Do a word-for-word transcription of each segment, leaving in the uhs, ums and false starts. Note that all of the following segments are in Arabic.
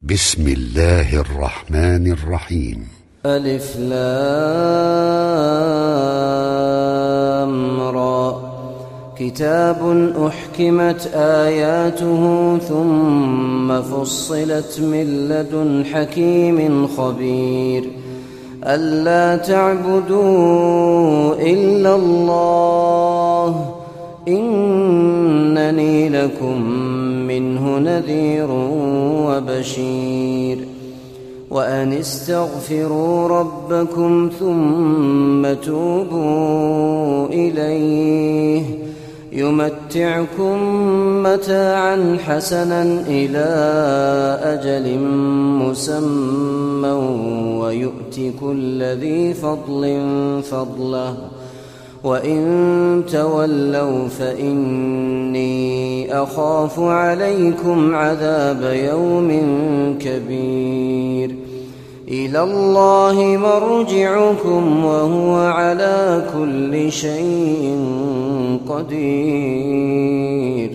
بسم الله الرحمن الرحيم. ألف لام را. كتاب أحكمت آياته ثم فصلت من لدن حكيم خبير ألا تعبدوا إلا الله إنني لكم منه نذير وبشير وأن استغفروا ربكم ثم توبوا إليه يمتعكم متاعا حسنا إلى أجل مسمى ويؤت كل ذي فضل فضله وإن تولوا فإني أخاف عليكم عذاب يوم كبير إلى الله مرجعكم وهو على كل شيء قدير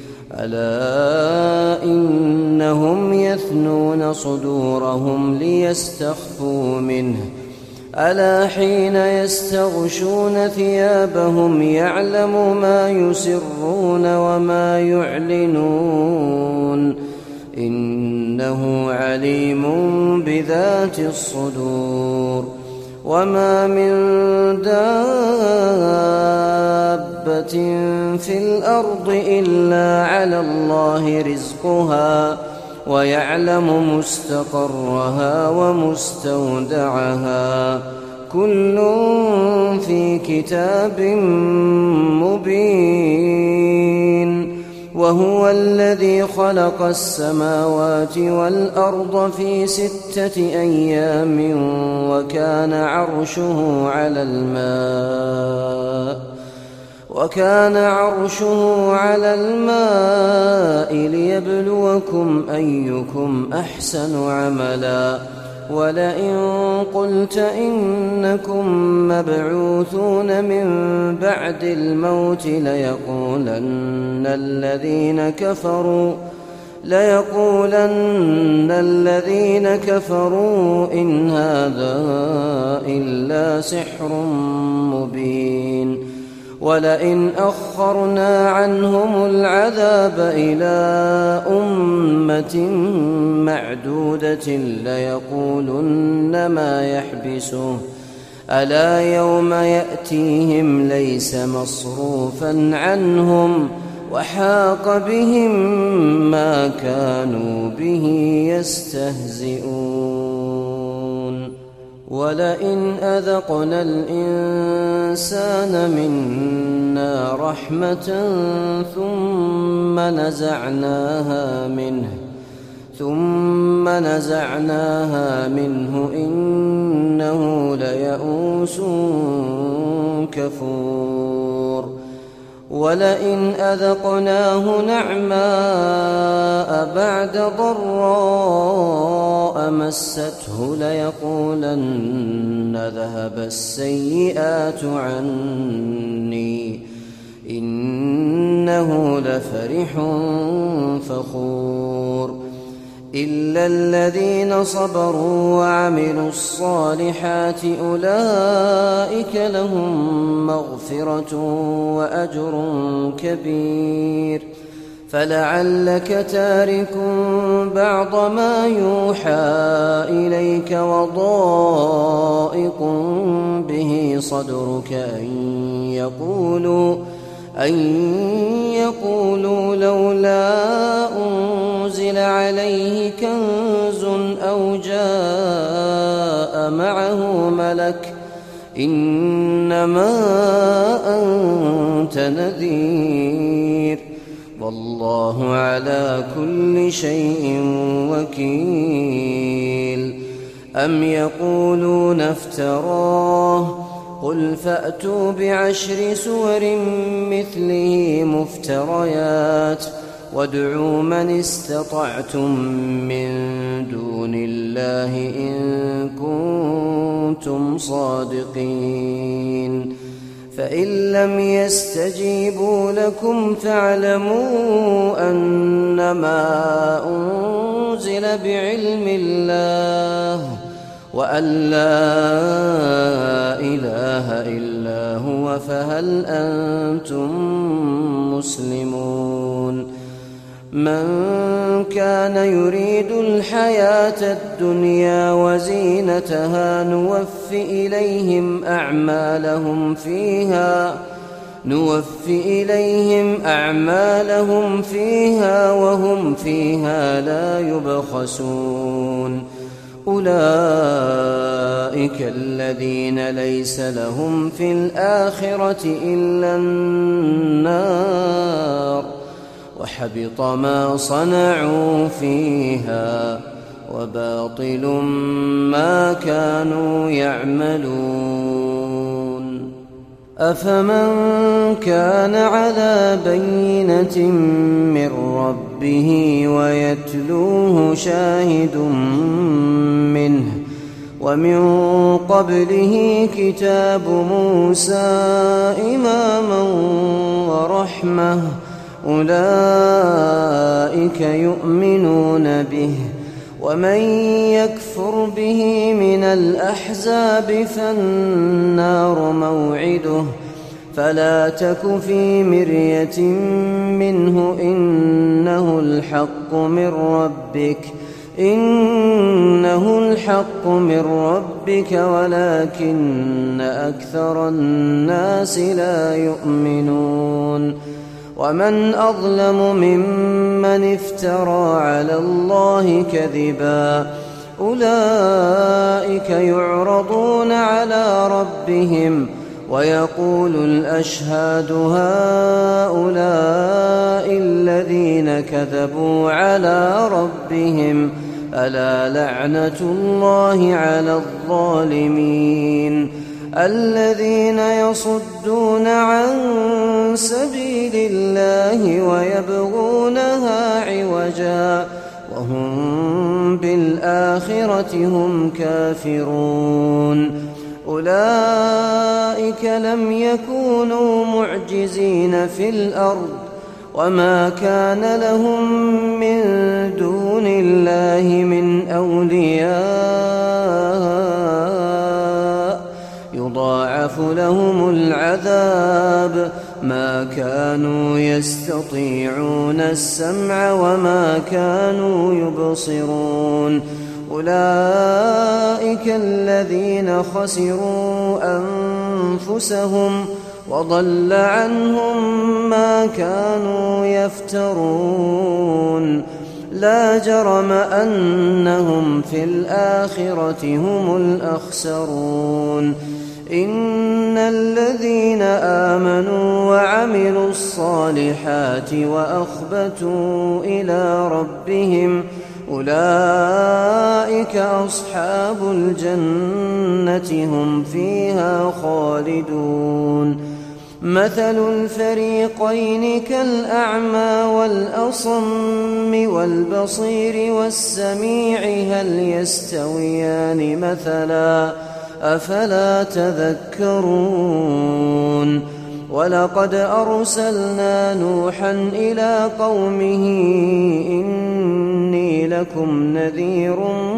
ألا إنهم يثنون صدورهم ليستخفوا منه ألا حين يستغشون ثيابهم يعلم ما يسرون وما يعلنون إنه عليم بذات الصدور وما من دابة في الأرض إلا على الله رزقها ويعلم مستقرها ومستودعها كل في كتاب مبين وهو الذي خلق السماوات والأرض في ستة أيام وكان عرشه على الماء وكان عرشه على الماء ليبلوكم أيكم أحسن عملا ولئن قلت إنكم مبعوثون من بعد الموت ليقولن الذين كفروا ليقولن الذين كفروا إن هذا إلا سحر مبين ولئن أخرنا عنهم العذاب إلى أمة معدودة ليقولن ما يحبسه ألا يوم يأتيهم ليس مصروفا عنهم وحاق بهم ما كانوا به يستهزئون ولئن أذقنا الإنسان منا رحمة ثم نزعناها منه ثم نزعناها منه إنه ليئوس كفور ولئن أذقناه نعماء بعد ضراء مسته ليقولن ذهب السيئات عني إنه لفرح فخور إلا الذين صبروا وعملوا الصالحات أولئك لهم مغفرة وأجر كبير فلعلك تارك بعض ما يوحى إليك وضائق به صدرك أن يقولوا أن يقولوا لولا أنزل عليه كنز أو جاء معه ملك إنما أنت نذير والله على كل شيء وكيل أم يقولون افتراه قل فأتوا بعشر سور مثله مفتريات وادعوا من استطعتم من دون الله إن كنتم صادقين فإن لم يستجيبوا لكم فاعلموا أنما أنزل بعلم الله وأن لا إله إلا هو فهل أنتم مسلمون من كان يريد الحياة الدنيا وزينتها نوف إليهم أعمالهم فيها نوف إليهم أعمالهم فيها وهم فيها لا يبخسون أولئك الذين ليس لهم في الآخرة إلا النار وحبط ما صنعوا فيها وباطل ما كانوا يعملون أفمن كان على بينة من ربه ويتلوه شاهد منه ومن قبله كتاب موسى إماما ورحمة أولئك يؤمنون به ومن يكفر به من الأحزاب فالنار موعده فلا تك في مرية منه إنه الحق من ربك إنه الحق من ربك ولكن أكثر الناس لا يؤمنون ومن أظلم ممن افترى على الله كذبا أولئك يعرضون على ربهم ويقول الأشهاد هؤلاء الذين كذبوا على ربهم ألا لعنة الله على الظالمين الذين يصدون عن سبيل الله ويبغونها عوجا وهم بالآخرة هم كافرون أولئك لم يكونوا معجزين في الأرض وما كان لهم من دون الله من أولياء يضاعف لهم العذاب ما كانوا يستطيعون السمع وما كانوا يبصرون أولئك الذين خسروا أنفسهم وضل عنهم ما كانوا يفترون لا جرم أنهم في الآخرة هم الأخسرون إن الذين آمنوا وعملوا الصالحات وأخبتوا إلى ربهم أولئك أصحاب الجنة هم فيها خالدون مثل الفريقين كالأعمى والأصم والبصير والسميع هل يستويان مثلا أفلا تذكرون ولقد أرسلنا نوحا إلى قومه إني لكم نذير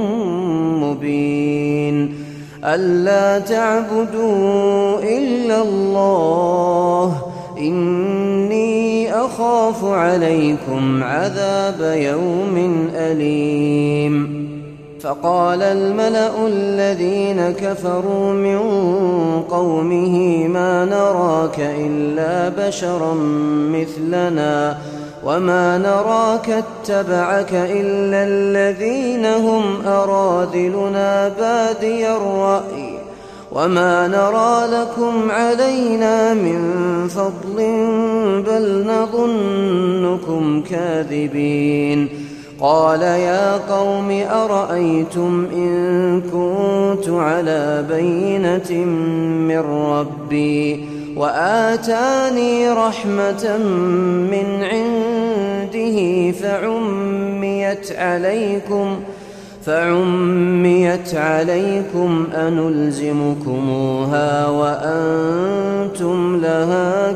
مبين ألا تعبدوا إلا الله إني أخاف عليكم عذاب يوم أليم فقال الملأ الذين كفروا من قومه ما نراك إلا بشرا مثلنا وما نراك اتبعك إلا الذين هم أراذلنا بادي الرأي وما نرى لكم علينا من فضل بل نظنكم كاذبين قال يا قوم أرأيتم إن كنت على بينة من ربي وآتاني رحمة من عنده فعميت عليكم فعميت عليكم أنلزمكموها وأنتم لها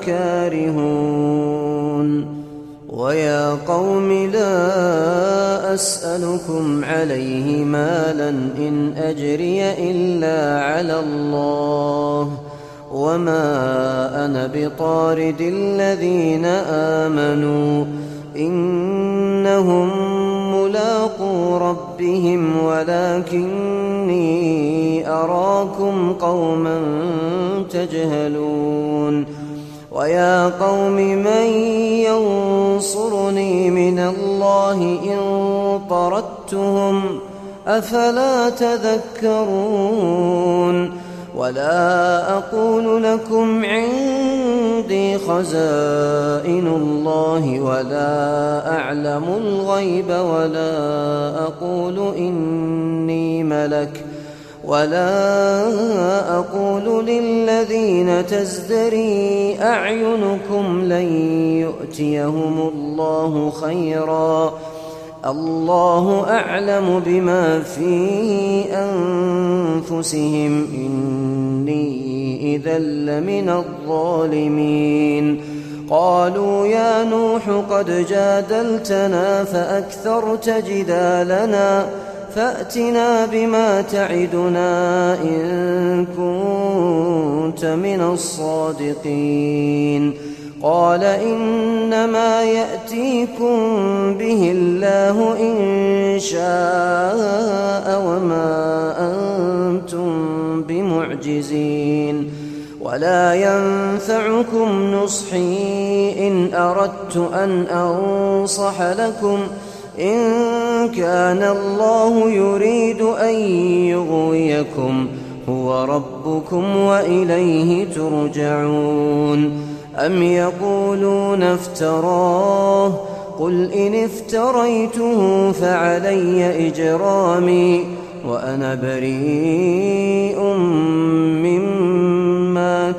كارهون ويا قوم لا أسألكم عليه مالا إن أجري إلا على الله وما أنا بطارد الذين آمنوا إنهم ملاقو ربهم ولكني أراكم قوما تجهلون ويا قوم من ينصرني من الله إن طردتهم أفلا تذكرون ولا أقول لكم عندي خزائن الله ولا أعلم الغيب ولا أقول إني ملك ولا أقول للذين تزدري أعينكم لن يؤتيهم الله خيرا الله أعلم بما في أنفسهم إني إذا لمن الظالمين قالوا يا نوح قد جادلتنا فأكثرت جدالنا فأتنا بما تعدنا إن كنت من الصادقين قال إنما يأتيكم به الله إن شاء وما أنتم بمعجزين ولا ينفعكم نصحي إن أردت أن أنصح لكم إن كان الله يريد أن يغويكم هو ربكم وإليه ترجعون أم يقولون افتراه قل إن افتريته فعلي إجرامي وأنا بريء مما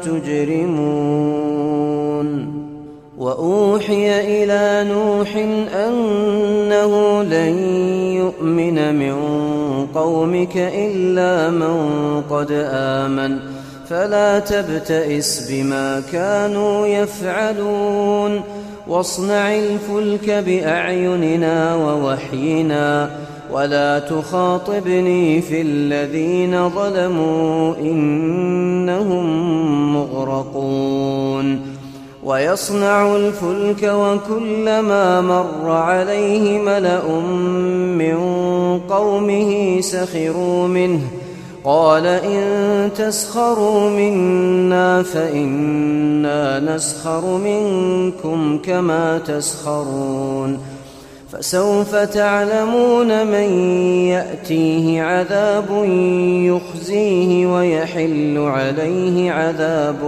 تجرمون وأوحي إلى نوح أنه لن يؤمن من قومك إلا من قد آمن فلا تبتئس بما كانوا يفعلون واصنع الفلك بأعيننا ووحينا ولا تخاطبني في الذين ظلموا إنهم مغرقون ويصنع الفلك وكلما مر عليه ملأ من قومه سخروا منه قال إن تسخروا منا فإنا نسخر منكم كما تسخرون فسوف تعلمون من يأتيه عذاب يخزيه ويحل عليه عذاب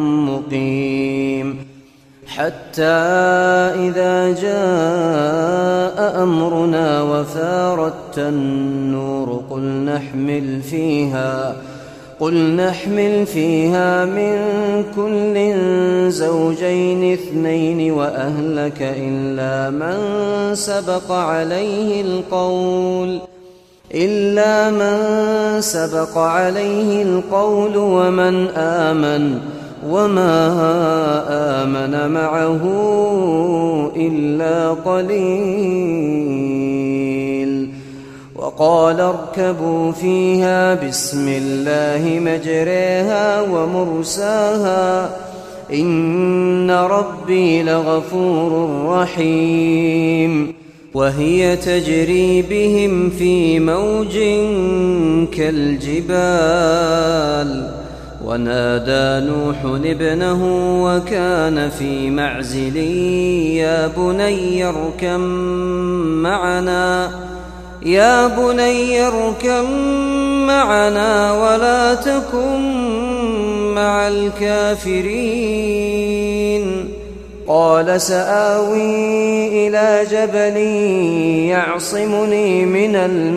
مقيم حتى إذا جاء أمرنا وفارت النور قل نحمل فيها قل نحمل فيها من كل زوجين اثنين وأهلك إلا من سبق عليه القول إلا من سبق عليه القول ومن آمن وما آمن معه إلا قليل وقال اركبوا فيها بسم الله مجريها ومرساها إن ربي لغفور رحيم وهي تجري بهم في موج كالجبال ونادى نوح ابنه وكان في معزل يا بني اركب معنا يا بني اركب معنا ولا تكن مع الكافرين قال سآوي إلى جبل يعصمني من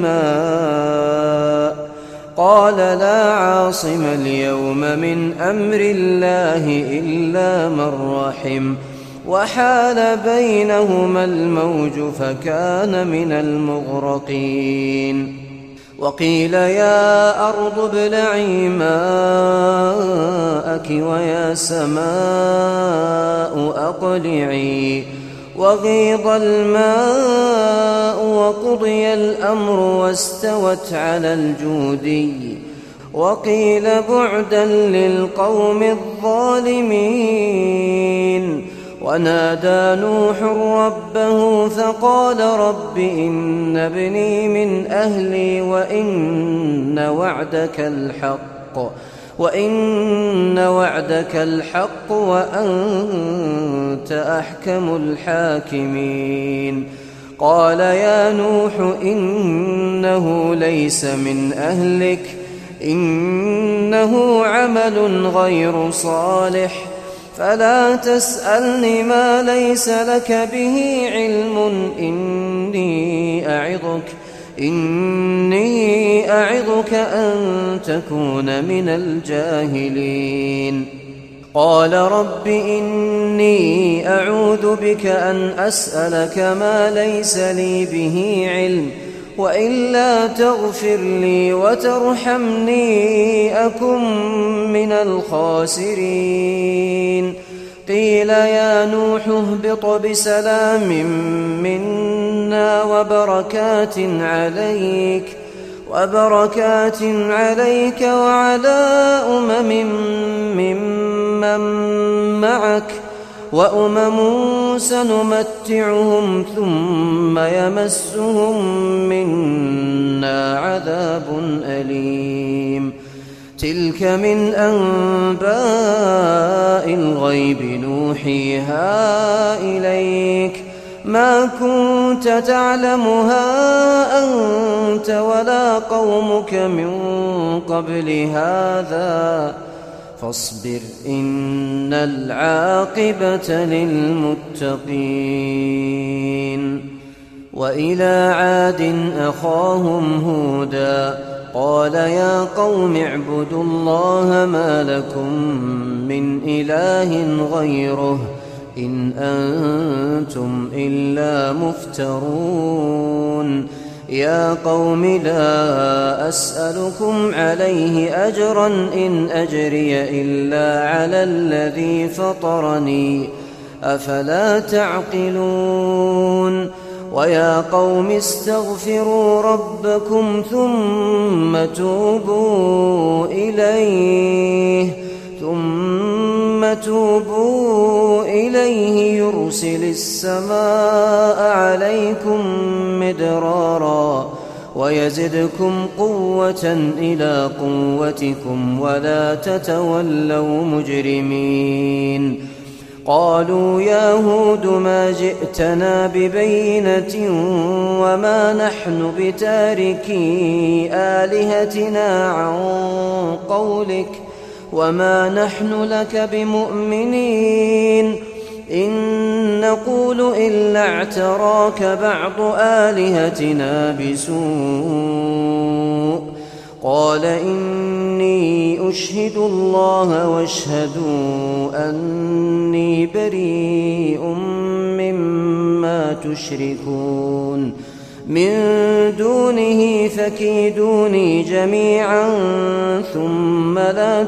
الماء قال لا عاصم اليوم من أمر الله إلا من رحم وحال بينهما الموج فكان من المغرقين وقيل يا أرض ابلعي ماءك ويا سماء أقلعي وغيض الماء وقضي الأمر واستوت على الجودي وقيل بعدا للقوم الظالمين. ونادى نوح ربه فقال رب إن ابني من أهلي وإن وعدك الحق وإن وعدك الحق وأنت أحكم الحاكمين. قال يا نوح إنه ليس من أهلك إنه عمل غير صالح فلا تسألني ما ليس لك به علم إني أعظك إني أعظك أن تكون من الجاهلين. قال رب إني أعوذ بك أن أسألك ما ليس لي به علم وإلا تغفر لي وترحمني أكن من الخاسرين. قيل يا نوح اهبط بسلام منا وبركات عليك وبركات عليك وعلى أمم ممن معك وأمم سنمتعهم ثم يمسهم منا عذاب أليم. تلك من أنباء الغيب نوحيها إليك ما كنت تعلمها أنت ولا قومك من قبل هذا فاصبر إن العاقبة للمتقين. وإلى عاد أخاهم هودا قال يا قوم اعبدوا الله ما لكم من إله غيره إن أنتم إلا مفترون. يا قوم لا أسألكم عليه أجرا إن أجري إلا على الذي فطرني أفلا تعقلون. ويا قوم استغفروا ربكم ثم توبوا إليه ثم توبوا إليه يرسل السماء عليكم مدرارا ويزدكم قوة إلى قوتكم ولا تتولوا مجرمين. قالوا يا هود ما جئتنا ببينة وما نحن بتاركي آلهتنا عن قولك وما نحن لك بمؤمنين إن نقول إلا اعتراك بعض آلهتنا بسوء. قال إني أشهد الله واشهدوا أني بريء مما تشركون من دونه فكيدوني جميعا ثم لا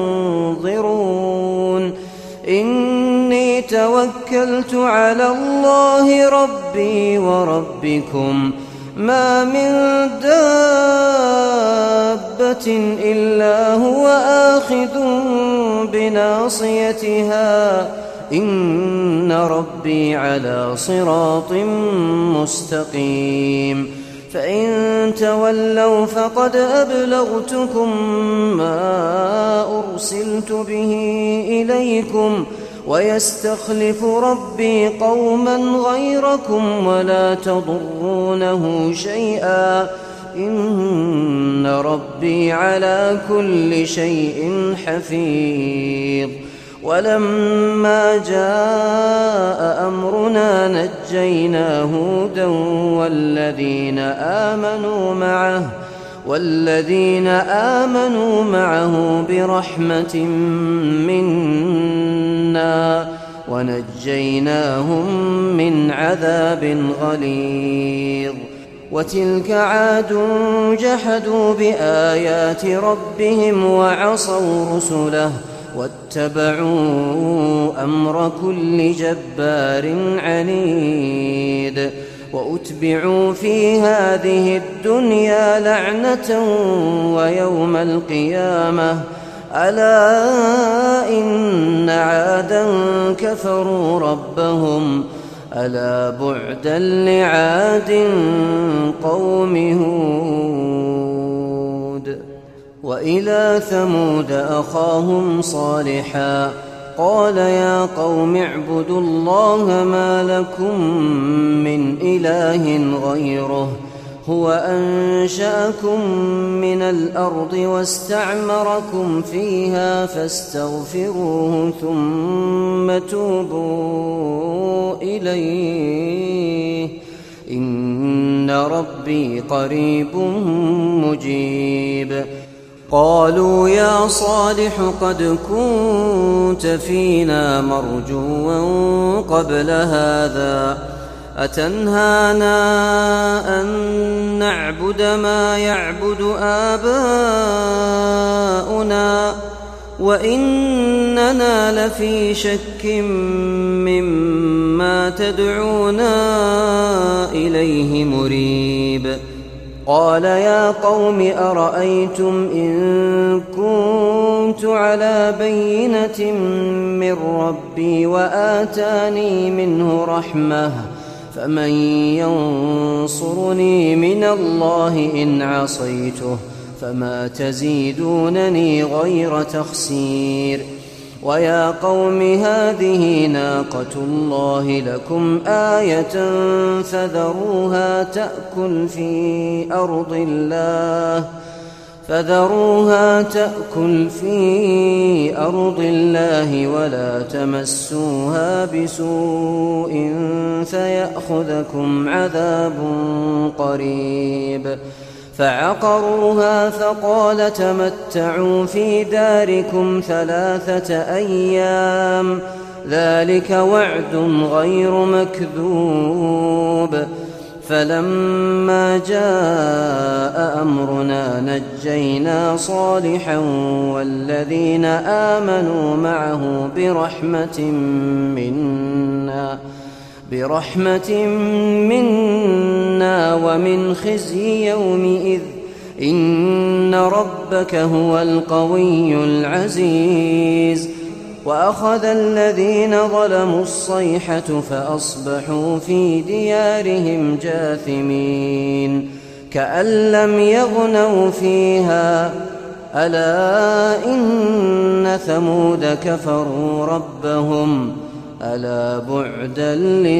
تنظرون. إني توكلت على الله ربي وربكم ما من دابة إلا هو آخذ بناصيتها إن ربي على صراط مستقيم. فإن تولوا فقد أبلغتكم ما أرسلت به إليكم ويستخلف ربي قوما غيركم ولا تضرونه شيئا إن ربي على كل شيء حفيظ. ولما جاء أمرنا نجينا هودا والذين آمنوا معه والذين آمنوا معه برحمة منا ونجيناهم من عذاب غليظ. وتلك عاد جحدوا بآيات ربهم وعصوا رسله واتبعوا أمر كل جبار عنيد وأتبعوا في هذه الدنيا لعنة ويوم القيامة ألا إن عادا كفروا ربهم ألا بعدا لعاد قوم هود. وإلى ثمود أخاهم صالحا قال يا قوم اعبدوا الله ما لكم من إله غيره هو أنشأكم من الأرض واستعمركم فيها فاستغفروه ثم توبوا إليه إن ربي قريب مجيب. قالوا يا صالح قد كنت فينا مرجوا قبل هذا أتنهانا أن نعبد ما يعبد آباؤنا وإننا لفي شك مما تدعونا إليه مريب. قال يا قوم أرأيتم إن كنت على بينة من ربي وآتاني منه رحمة فمن ينصرني من الله إن عصيته فما تزيدونني غير تخسير. ويا قوم هذه ناقة الله لكم آية فذروها تأكل في أرض الله فذروها تأكل في أرض الله ولا تمسوها بسوء فيأخذكم عذاب قريب. فعقروها فقال تمتعوا في داركم ثلاثة أيام ذلك وعد غير مكذوب. فلما جاء أمرنا نجينا صالحا والذين آمنوا معه برحمة منا برحمة منا ومن خزي يومئذ إن ربك هو القوي العزيز. وأخذ الذين ظلموا الصيحة فأصبحوا في ديارهم جاثمين كأن لم يغنوا فيها ألا إن ثمود كفروا ربهم ألا بعدا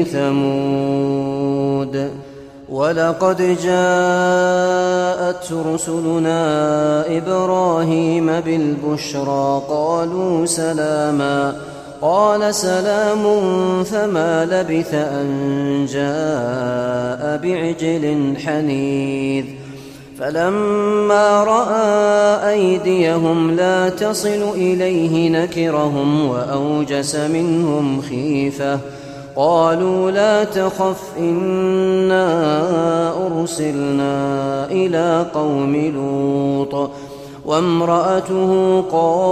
لثمود. ولقد جاءت رسلنا إبراهيم بالبشرى قالوا سلاما قال سلام فما لبث أن جاء بعجل حنيذ. فلما رأى أيديهم لا تصل إليه نكرهم وأوجس منهم خيفة قالوا لا تخف إنا أرسلنا إلى قوم لوط وامرأته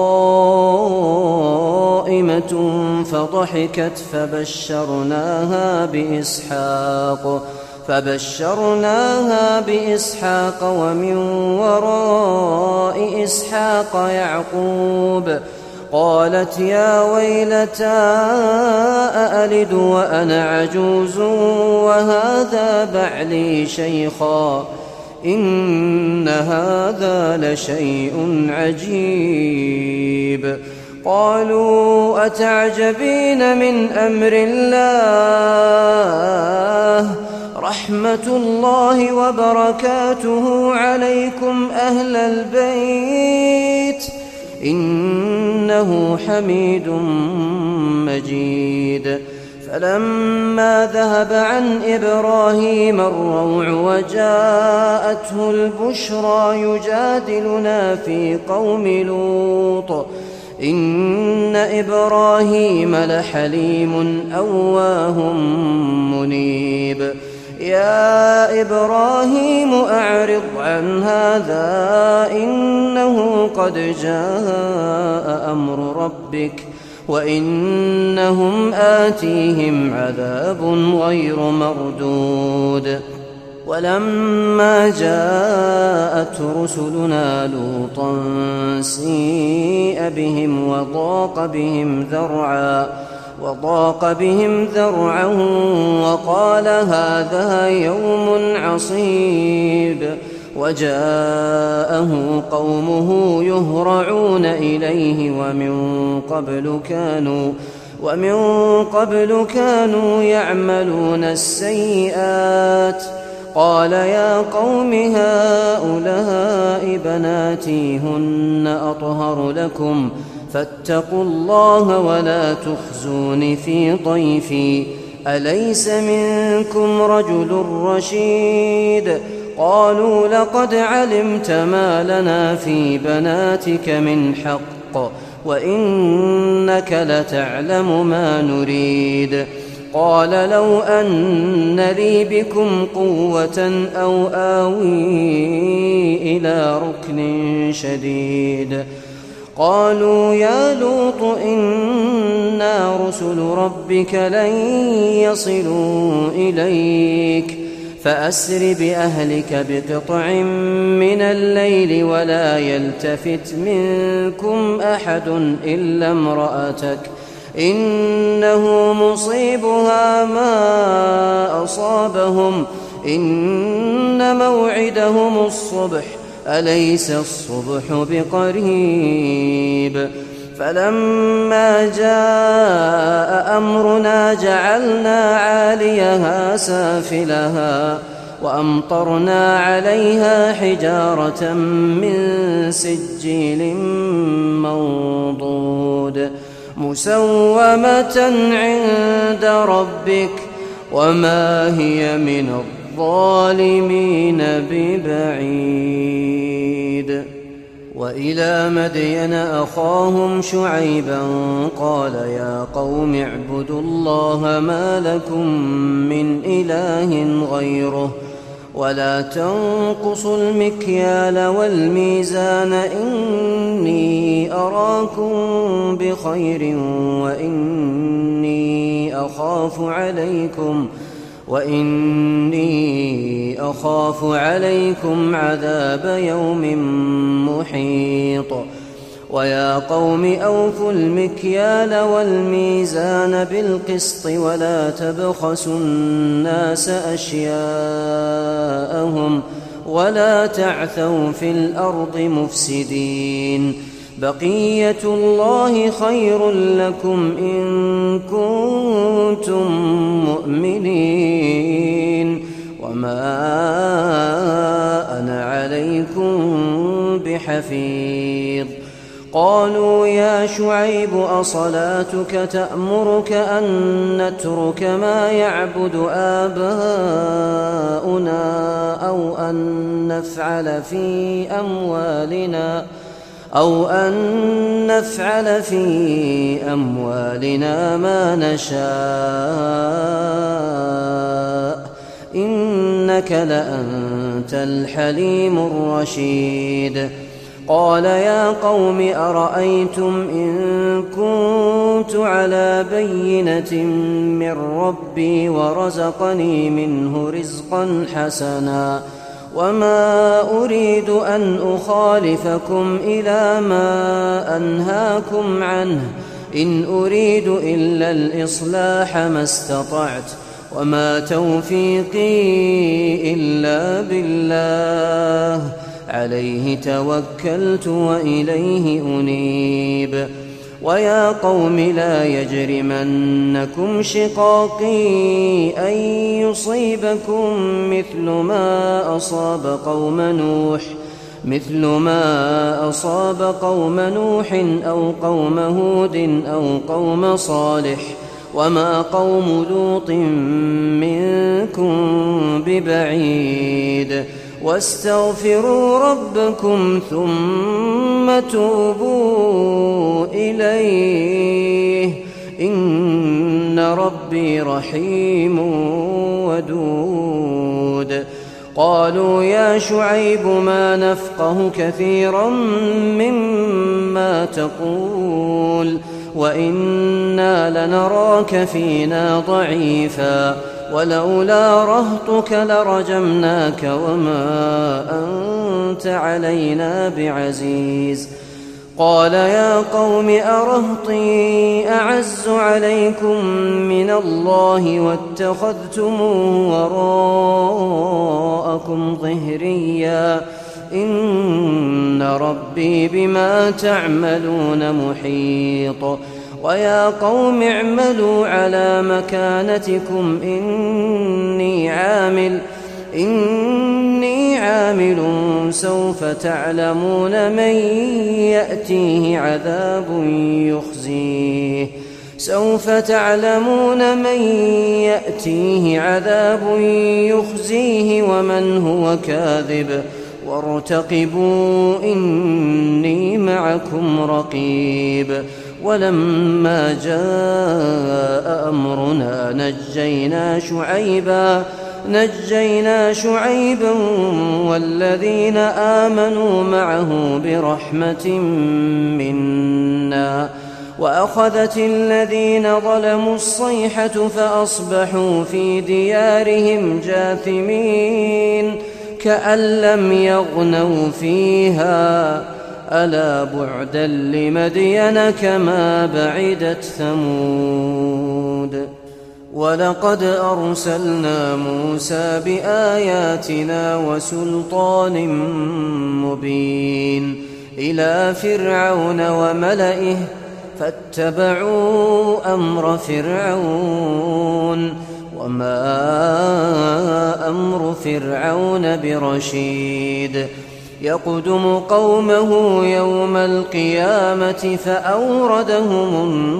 قائمة فضحكت فبشرناها بإسحاق فبشرناها بإسحاق ومن وراء إسحاق يعقوب قالت يا ويلتى أألد وأنا عجوز وهذا بعلي شيخا إن هذا لشيء عجيب. قالوا أتعجبين من أمر الله رحمة الله وبركاته عليكم أهل البيت إنه حميد مجيد. فلما ذهب عن إبراهيم الروع وجاءته البشرى يجادلنا في قوم لوط إن إبراهيم لحليم أواه منيب. يا إبراهيم أعرض عن هذا إنه قد جاء أمر ربك وإنهم آتيهم عذاب غير مردود ولما جاءت رسلنا لوطا سيء بهم وضاق بهم ذرعا وضاق بهم ذرعا وقال هذا يوم عصيب وجاءه قومه يهرعون إليه ومن قبل كانوا ومن قبل كانوا يعملون السيئات قال يا قوم هؤلاء بناتي هن أطهر لكم فاتقوا الله ولا تخزون في ضيفي أليس منكم رجل رشيد قالوا لقد علمت ما لنا في بناتك من حق وإنك لتعلم ما نريد قال لو أن لي بكم قوة أو آوي إلى ركن شديد قالوا يا لوط إنا رسل ربك لن يصلوا إليك فأسر بأهلك بقطع من الليل ولا يلتفت منكم أحد إلا امرأتك إنه مصيبها ما أصابهم إن موعدهم الصبح أليس الصبح بقريب فلما جاء أمرنا جعلنا عاليها سافلها وأمطرنا عليها حجارة من سجيل منضود مسومة عند ربك وما هي من الظالمين ببعيد وإلى مدين أخاهم شعيبا قال يا قوم اعبدوا الله ما لكم من إله غيره ولا تنقصوا المكيال والميزان إني أراكم بخير وإني أخاف عليكم وإني أخاف عليكم عذاب يوم محيط ويا قوم أوفوا المكيال والميزان بالقسط ولا تبخسوا الناس أشياءهم ولا تعثوا في الأرض مفسدين بقية الله خير لكم إن كنتم مؤمنين وما أنا عليكم بحفيظ قالوا يا شعيب أصلاتك تأمرك أن نترك ما يعبد آباؤنا أو أن نفعل في أموالنا أو أن نفعل في أموالنا ما نشاء إنك لأنت الحليم الرشيد قال يا قوم أرأيتم إن كنت على بينة من ربي ورزقني منه رزقا حسنا وما أريد أن أخالفكم إلى ما أنهاكم عنه إن أريد إلا الإصلاح ما استطعت وما توفيقي إلا بالله عليه توكلت وإليه أنيب ويا قوم لا يجرمنكم شقاقي أن يصيبكم مثل ما أصاب قوم نوح مثل ما أصاب قوم نوح أو قوم هود أو قوم صالح وما قوم لوط منكم ببعيد واستغفروا ربكم ثم توبوا إليه إن ربي رحيم ودود قالوا يا شعيب ما نفقه كثيرا مما تقول وإنا لنراك فينا ضعيفا ولولا رهطك لرجمناك وما أنت علينا بعزيز. قال يا قوم أرهطي أعز عليكم من الله واتخذتموه وراءكم ظهريا إن ربي بما تعملون محيط. ويا قوم اعملوا على مكانتكم إني عامل إني عامل سوف تعلمون من يأتيه عذاب يخزيه سوف تعلمون من يأتيه عذاب يخزيه ومن هو كاذب وارتقبوا إني معكم رقيب. ولما جاء أمرنا نجينا شعيبا نجينا شعيبا والذين آمنوا معه برحمة منا وأخذت الذين ظلموا الصيحة فأصبحوا في ديارهم جاثمين كأن لم يغنوا فيها ألا بعدا لمدين كما بعدت ثمود. ولقد أرسلنا موسى بآياتنا وسلطان مبين إلى فرعون وملئه فاتبعوا أمر فرعون وما أمر فرعون برشيد. يقدم قومه يوم القيامة فأوردهم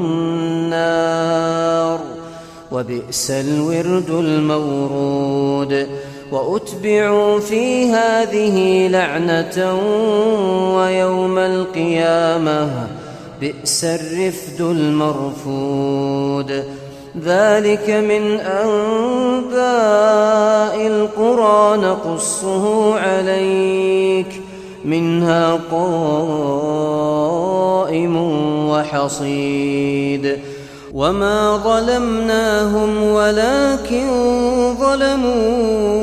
النار وبئس الورد المورود. وأتبعوا في هذه لعنة ويوم القيامة بئس الرفد المرفود. ذلك من أنباء القرى نقصه عليك منها قائم وحصيد. وما ظلمناهم ولكن ظلموا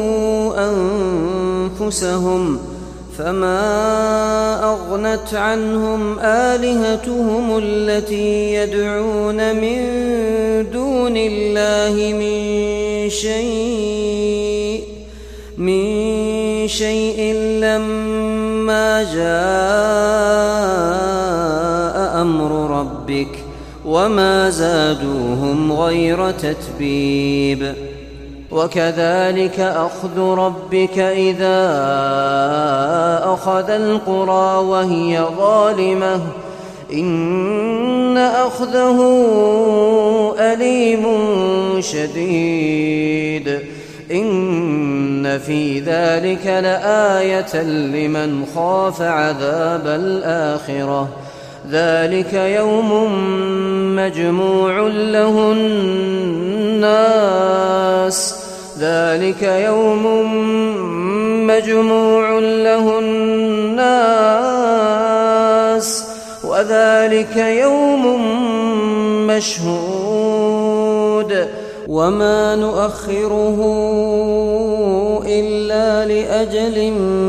أنفسهم فما أغنت عنهم آلهتهم التي يدعون من دون الله من شيء من شيء لما جاء أمر ربك وما زادوهم غير تتبيب. وكذلك أخذ ربك إذا أخذ القرى وهي ظالمة إن أخذه أليم شديد. إن في ذلك لآية لمن خاف عذاب الآخرة. ذلك يوم مجموع له الناس ذلك يوم مجموع له الناس وذلك يوم مشهود. وما نؤخره إلا لأجل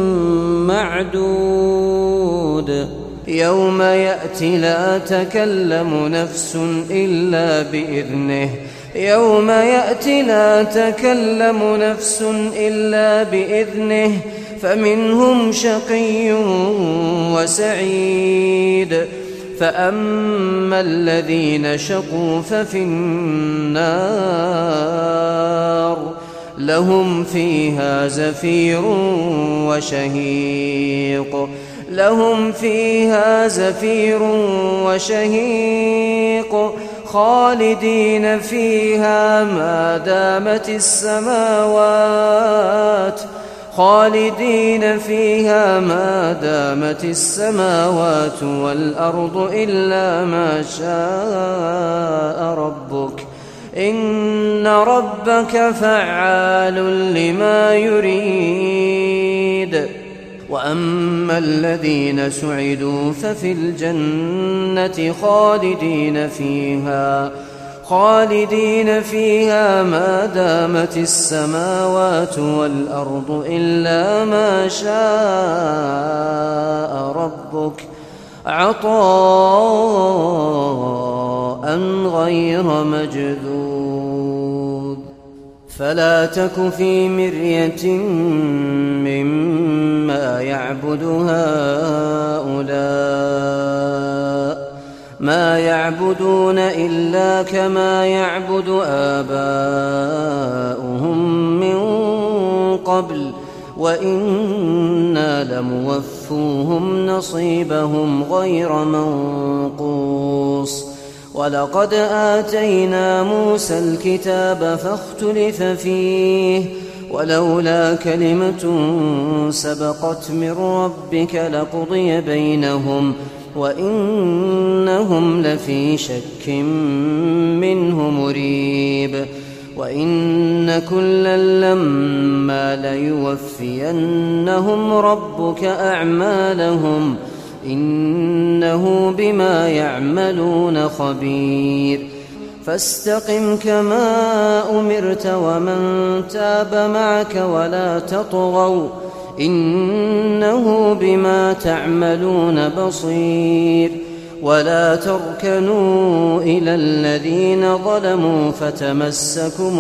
معدود. يوم يأتي لا تكلم نفس إلا بإذنه يوم يأتي لا تكلم نفس إلا بإذنه فمنهم شقي وسعيد. فأما الذين شقوا ففي النار لهم فيها زفير وشهيق لهم فيها زفير وشهيق خالدين فيها ما دامت السماوات خالدين فيها ما دامت السماوات والأرض إلا ما شاء ربك إن ربك فعال لما يريد. وأما الذين سعدوا ففي الجنة خالدين فيها خالدين فيها ما دامت السماوات والأرض إلا ما شاء ربك عطاء غير مجذوذ. فلا تك في مرية مما يعبد هؤلاء ما يعبدون إلا كما يعبد آباؤهم من قبل وإنا لموفوهم نصيبهم غير منقوص. ولقد آتينا موسى الكتاب فاختلف فيه ولولا كلمة سبقت من ربك لقضي بينهم وإنهم لفي شك منه مريب. وإن كلا لما ليوفينهم ربك أعمالهم إنه بما يعملون خبير. فاستقم كما أمرت ومن تاب معك ولا تطغوا إنه بما تعملون بصير. ولا تركنوا إلى الذين ظلموا فتمسكم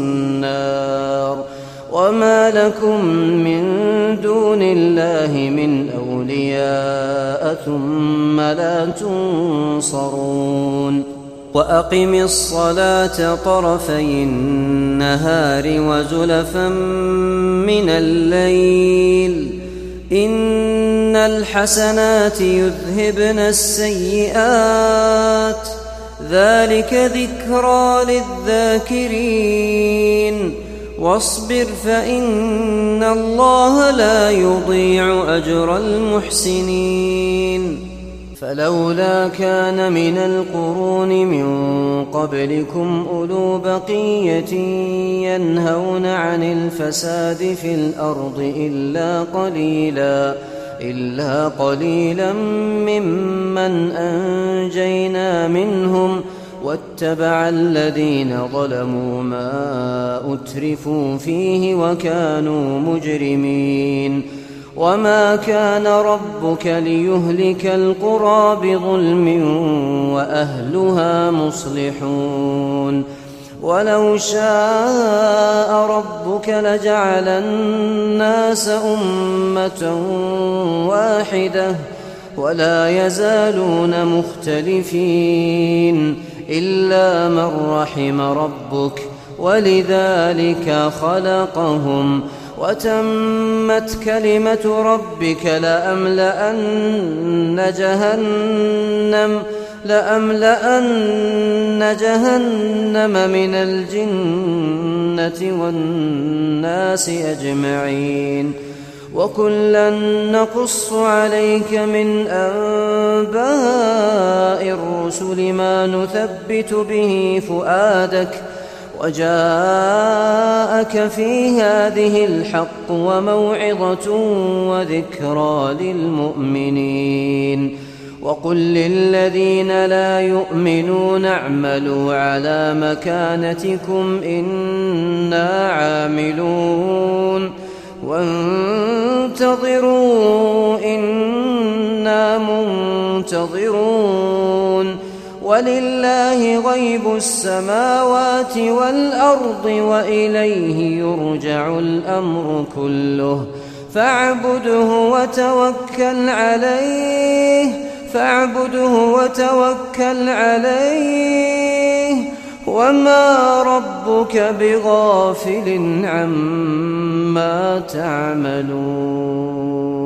النار وما لكم من دون الله من أولياء ثم لا تنصرون. وأقم الصلاة طرفي النهار وزلفا من الليل إن الحسنات يذهبن السيئات ذلك ذكرى للذاكرين. واصبر فإن الله لا يضيع أجر المحسنين. فلولا كان من القرون من قبلكم أولو بقية ينهون عن الفساد في الأرض إلا قليلا إلا قليلا ممن أنجينا منهم واتبع الذين ظلموا ما أترفوا فيه وكانوا مجرمين. وما كان ربك ليهلك القرى بظلم وأهلها مصلحون. ولو شاء ربك لجعل الناس أمة واحدة ولا يزالون مختلفين إلا من رحم ربك ولذلك خلقهم. وتمت كلمة ربك لأملأن جهنم لأملأن جهنم من الجنة والناس أجمعين. وكلا نقص عليك من أنباء الرسل ما نثبت به فؤادك وجاءك في هذه الحق وموعظة وذكرى للمؤمنين. وقل للذين لا يؤمنون اعملوا على مكانتكم إنا عاملون وانتظروا إنا منتظرون. ولله غيب السماوات والأرض وإليه يرجع الأمر كله فاعبده وتوكل عليه فاعبده وتوكل عليه وما ربك بغافل عما تعملون.